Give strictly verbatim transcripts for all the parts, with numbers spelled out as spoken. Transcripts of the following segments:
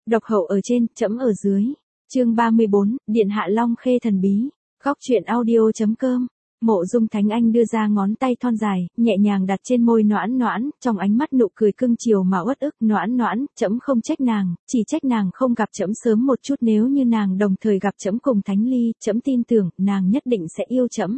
Độc hậu ở trên, trẫm ở dưới. Chương ba mươi bốn, Điện hạ Long Khê thần bí. Góc truyện audio chấm com. Mộ Dung Thánh Anh đưa ra ngón tay thon dài, nhẹ nhàng đặt trên môi Noãn Noãn, trong ánh mắt nụ cười cưng chiều mà uất ức. Noãn Noãn, trẫm không trách nàng, chỉ trách nàng không gặp trẫm sớm một chút, nếu như nàng đồng thời gặp trẫm cùng Thánh Ly, trẫm tin tưởng nàng nhất định sẽ yêu trẫm.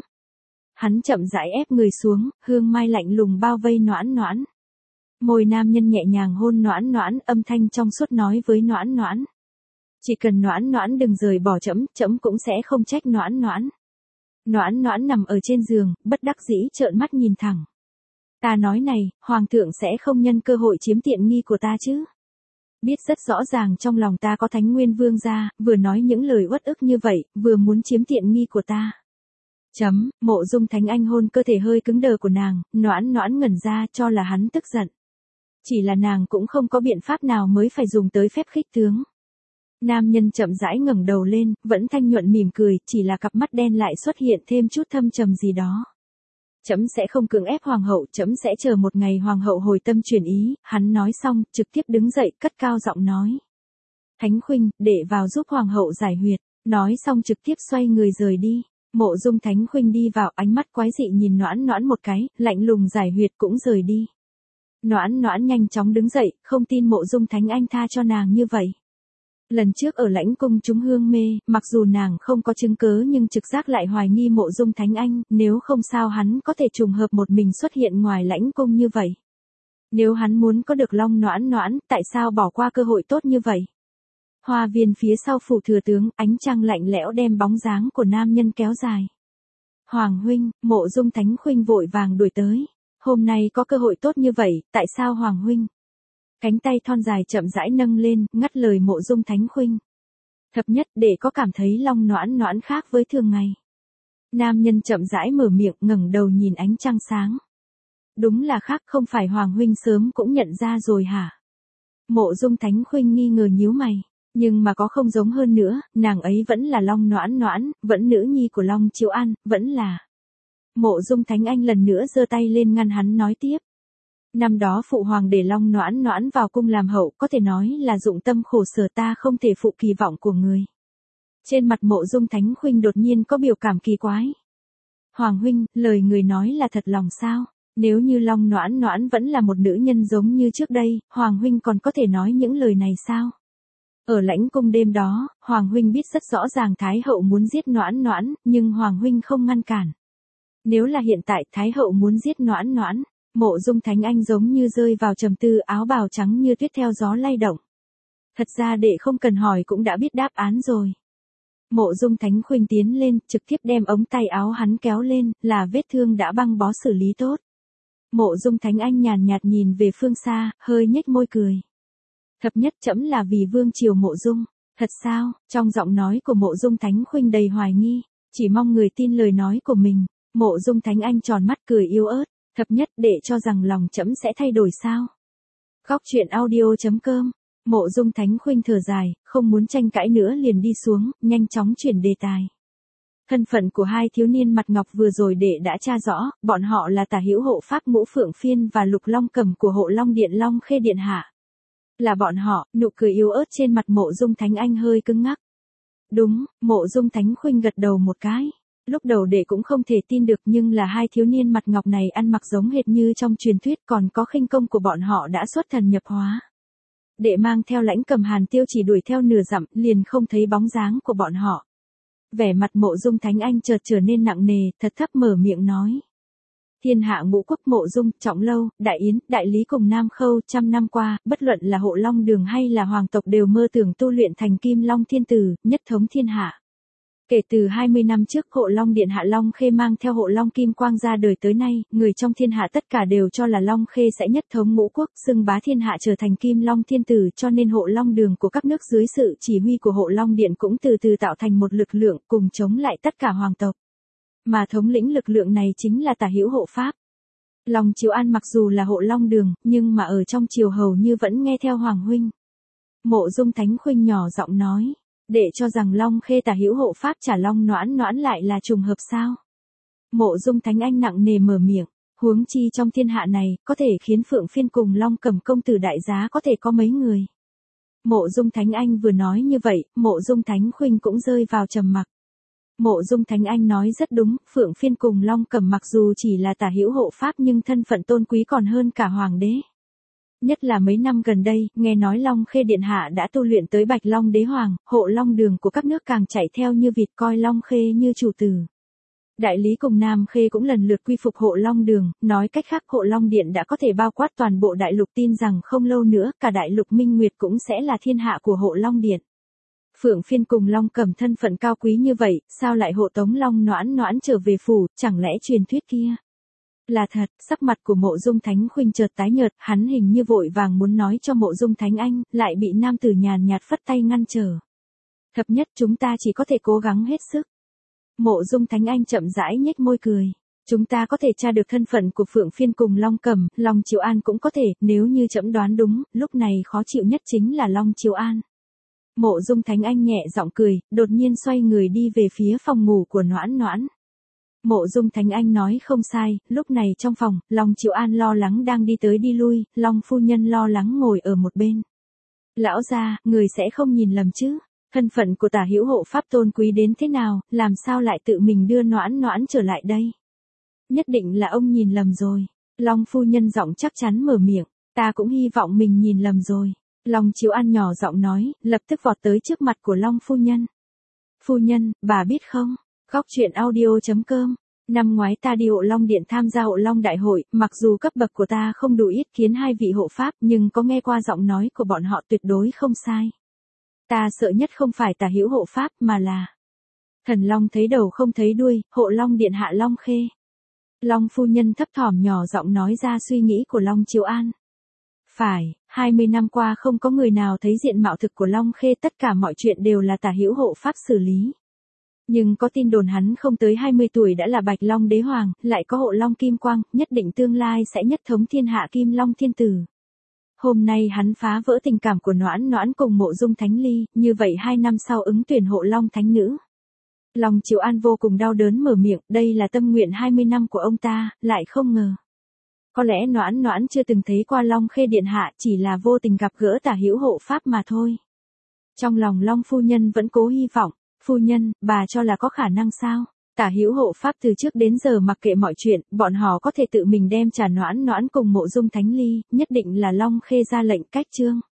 Hắn chậm rãi ép người xuống, hương mai lạnh lùng bao vây Noãn Noãn. Môi nam nhân nhẹ nhàng hôn Noãn Noãn, âm thanh trong suốt nói với Noãn Noãn: chỉ cần Noãn Noãn đừng rời bỏ trẫm, trẫm cũng sẽ không trách Noãn Noãn. Noãn Noãn nằm ở trên giường, bất đắc dĩ trợn mắt nhìn thẳng. Ta nói này, hoàng thượng sẽ không nhân cơ hội chiếm tiện nghi của ta chứ? Biết rất rõ ràng trong lòng ta có Thánh Nguyên Vương gia, vừa nói những lời uất ức như vậy, vừa muốn chiếm tiện nghi của ta. Chấm, Mộ Dung Thánh Anh hôn cơ thể hơi cứng đờ của nàng, Noãn Noãn ngẩn ra cho là hắn tức giận. Chỉ là nàng cũng không có biện pháp nào mới phải dùng tới phép khích tướng. Nam nhân chậm rãi ngẩng đầu lên, vẫn thanh nhuận mỉm cười, chỉ là cặp mắt đen lại xuất hiện thêm chút thâm trầm gì đó. Trẫm sẽ không cưỡng ép hoàng hậu, trẫm sẽ chờ một ngày hoàng hậu hồi tâm chuyển ý. Hắn nói xong, trực tiếp đứng dậy, cất cao giọng nói: Thánh Khuynh, để vào giúp hoàng hậu giải huyệt. Nói xong trực tiếp xoay người rời đi. Mộ Dung Thánh Khuynh đi vào, ánh mắt quái dị nhìn Noãn Noãn một cái, lạnh lùng giải huyệt cũng rời đi. Noãn Noãn nhanh chóng đứng dậy, không tin Mộ Dung Thánh Anh tha cho nàng như vậy. Lần trước ở lãnh cung trúng hương mê, mặc dù nàng không có chứng cớ nhưng trực giác lại hoài nghi Mộ Dung Thánh Anh, nếu không sao hắn có thể trùng hợp một mình xuất hiện ngoài lãnh cung như vậy. Nếu hắn muốn có được Long Noãn Noãn, tại sao bỏ qua cơ hội tốt như vậy? Hoa viên phía sau phủ thừa tướng, ánh trăng lạnh lẽo đem bóng dáng của nam nhân kéo dài. Hoàng huynh, Mộ Dung Thánh Khuynh vội vàng đuổi tới. Hôm nay có cơ hội tốt như vậy, tại sao Hoàng huynh? Cánh tay thon dài chậm rãi nâng lên, ngắt lời Mộ Dung Thánh Khuynh. Thập nhất, để có cảm thấy Long Noãn Noãn khác với thường ngày. Nam nhân chậm rãi mở miệng, ngẩng đầu nhìn ánh trăng sáng. Đúng là khác, không phải Hoàng huynh sớm cũng nhận ra rồi hả? Mộ Dung Thánh Khuynh nghi ngờ nhíu mày. Nhưng mà có không giống hơn nữa, nàng ấy vẫn là Long Noãn Noãn, vẫn nữ nhi của Long Chiếu An, vẫn là. Mộ Dung Thánh Anh lần nữa giơ tay lên ngăn hắn nói tiếp. Năm đó phụ hoàng để Long Noãn Noãn vào cung làm hậu, có thể nói là dụng tâm khổ sở, ta không thể phụ kỳ vọng của người. Trên mặt Mộ Dung Thánh Khuynh đột nhiên có biểu cảm kỳ quái. Hoàng huynh, lời người nói là thật lòng sao? Nếu như Long Noãn Noãn vẫn là một nữ nhân giống như trước đây, Hoàng huynh còn có thể nói những lời này sao? Ở lãnh cung đêm đó, Hoàng huynh biết rất rõ ràng Thái hậu muốn giết Noãn Noãn, nhưng Hoàng huynh không ngăn cản. Nếu là hiện tại Thái hậu muốn giết Noãn Noãn, Mộ Dung Thánh Anh giống như rơi vào trầm tư, áo bào trắng như tuyết theo gió lay động. Thật ra đệ không cần hỏi cũng đã biết đáp án rồi. Mộ Dung Thánh Khuynh tiến lên, trực tiếp đem ống tay áo hắn kéo lên, là vết thương đã băng bó xử lý tốt. Mộ Dung Thánh Anh nhàn nhạt nhìn về phương xa, hơi nhếch môi cười. Thập nhất, trẫm là vì vương triều Mộ Dung. Thật sao? Trong giọng nói của Mộ Dung Thánh Khuynh đầy hoài nghi, chỉ mong người tin lời nói của mình. Mộ Dung Thánh Anh tròn mắt cười yếu ớt. Thập nhất, để cho rằng lòng trẫm sẽ thay đổi sao? Góc truyện audio chấm com. Mộ Dung Thánh Khuynh thở dài, không muốn tranh cãi nữa liền đi xuống, nhanh chóng chuyển đề tài. Thân phận của hai thiếu niên mặt ngọc vừa rồi đệ đã tra rõ, bọn họ là Tả Hữu Hộ Pháp Ngũ Phượng Phiên và Lục Long Cầm của Hộ Long Điện Long Khê Điện hạ. Là bọn họ. Nụ cười yếu ớt trên mặt Mộ Dung Thánh Anh hơi cứng ngắc. Đúng, Mộ Dung Thánh Khuynh gật đầu một cái. Lúc đầu đệ cũng không thể tin được, nhưng là hai thiếu niên mặt ngọc này ăn mặc giống hệt như trong truyền thuyết, còn có khinh công của bọn họ đã xuất thần nhập hóa. Đệ mang theo Lãnh Cầm Hàn Tiêu chỉ đuổi theo nửa dặm, liền không thấy bóng dáng của bọn họ. Vẻ mặt Mộ Dung Thánh Anh chợt trở nên nặng nề, thật thấp mở miệng nói. Thiên hạ ngũ quốc Mộ Dung, Trọng Lâu, Đại Yến, Đại Lý cùng Nam Khâu trăm năm qua, bất luận là Hộ Long Đường hay là hoàng tộc đều mơ tưởng tu luyện thành Kim Long Thiên Tử, nhất thống thiên hạ. Kể từ hai mươi năm trước Hộ Long Điện hạ Long Khê mang theo Hộ Long Kim Quang ra đời tới nay, người trong thiên hạ tất cả đều cho là Long Khê sẽ nhất thống ngũ quốc, xưng bá thiên hạ trở thành Kim Long Thiên Tử, cho nên Hộ Long Đường của các nước dưới sự chỉ huy của Hộ Long Điện cũng từ từ tạo thành một lực lượng cùng chống lại tất cả hoàng tộc. Mà thống lĩnh lực lượng này chính là Tả Hữu Hộ Pháp. Long Chiếu An mặc dù là Hộ Long Đường, nhưng mà ở trong triều hầu như vẫn nghe theo Hoàng huynh. Mộ Dung Thánh Khuynh nhỏ giọng nói. Để cho rằng Long Khê Tả Hữu Hộ Pháp trả Long Noãn Noãn lại là trùng hợp sao? Mộ Dung Thánh Anh nặng nề mở miệng. Huống chi trong thiên hạ này, có thể khiến Phượng Phiên cùng Long Cầm công tử đại giá có thể có mấy người. Mộ Dung Thánh Anh vừa nói như vậy, Mộ Dung Thánh Khuynh cũng rơi vào trầm mặc. Mộ Dung Thánh Anh nói rất đúng, Phượng Phiên cùng Long Cẩm mặc dù chỉ là tả hữu hộ pháp nhưng thân phận tôn quý còn hơn cả hoàng đế. Nhất là mấy năm gần đây, nghe nói Long Khê Điện Hạ đã tu luyện tới Bạch Long Đế Hoàng, hộ Long Đường của các nước càng chạy theo như vịt coi Long Khê như chủ tử. Đại Lý cùng Nam Khê cũng lần lượt quy phục hộ Long Đường, nói cách khác hộ Long Điện đã có thể bao quát toàn bộ đại lục, tin rằng không lâu nữa cả đại lục Minh Nguyệt cũng sẽ là thiên hạ của hộ Long Điện. Phượng Phiên cùng Long Cẩm thân phận cao quý như vậy, sao lại hộ tống Long Noãn Noãn trở về phủ, chẳng lẽ truyền thuyết kia là thật? Sắc mặt của Mộ Dung Thánh Khuynh chợt tái nhợt, hắn hình như vội vàng muốn nói cho Mộ Dung Thánh Anh, lại bị nam tử nhàn nhạt phất tay ngăn trở. Thập nhất, chúng ta chỉ có thể cố gắng hết sức. Mộ Dung Thánh Anh chậm rãi nhếch môi cười. Chúng ta có thể tra được thân phận của Phượng Phiên cùng Long Cẩm, Long Chiếu An cũng có thể, nếu như trẫm đoán đúng, lúc này khó chịu nhất chính là Long Chiếu An. Mộ Dung Thánh Anh nhẹ giọng cười, đột nhiên xoay người đi về phía phòng ngủ của Noãn Noãn. Mộ Dung Thánh Anh nói không sai, lúc này trong phòng, Long Chiếu An lo lắng đang đi tới đi lui, Long phu nhân lo lắng ngồi ở một bên. Lão gia, người sẽ không nhìn lầm chứ? Thân phận của tả hữu hộ pháp tôn quý đến thế nào, làm sao lại tự mình đưa Noãn Noãn trở lại đây? Nhất định là ông nhìn lầm rồi. Long phu nhân giọng chắc chắn mở miệng, ta cũng hy vọng mình nhìn lầm rồi. Long Chiếu An nhỏ giọng nói, lập tức vọt tới trước mặt của Long phu nhân. Phu nhân, bà biết không? Góc truyện audio chấm com. Năm ngoái ta đi hộ Long Điện tham gia hộ Long Đại hội, mặc dù cấp bậc của ta không đủ yết kiến hai vị hộ pháp nhưng có nghe qua giọng nói của bọn họ tuyệt đối không sai. Ta sợ nhất không phải tả hữu hộ pháp mà là Thần Long thấy đầu không thấy đuôi, hộ Long Điện Hạ Long Khê. Long phu nhân thấp thỏm nhỏ giọng nói ra suy nghĩ của Long Chiếu An. Phải, hai mươi năm qua không có người nào thấy diện mạo thực của Long Khê, tất cả mọi chuyện đều là tả hữu hộ pháp xử lý. Nhưng có tin đồn hắn không tới hai mươi tuổi đã là Bạch Long Đế Hoàng, lại có hộ Long Kim Quang, nhất định tương lai sẽ nhất thống thiên hạ Kim Long Thiên Tử. Hôm nay hắn phá vỡ tình cảm của Noãn Noãn cùng Mộ Dung Thánh Ly, như vậy hai năm sau ứng tuyển hộ Long Thánh Nữ. Long Chiếu An vô cùng đau đớn mở miệng, đây là tâm nguyện hai mươi năm của ông ta, lại không ngờ. Có lẽ Noãn Noãn chưa từng thấy qua Long Khê Điện Hạ, chỉ là vô tình gặp gỡ tả hữu hộ pháp mà thôi. Trong lòng Long phu nhân vẫn cố hy vọng, phu nhân, bà cho là có khả năng sao? Tả hữu hộ pháp từ trước đến giờ mặc kệ mọi chuyện, bọn họ có thể tự mình đem trả Noãn Noãn cùng Mộ Dung Thánh Ly, nhất định là Long Khê ra lệnh cách trương.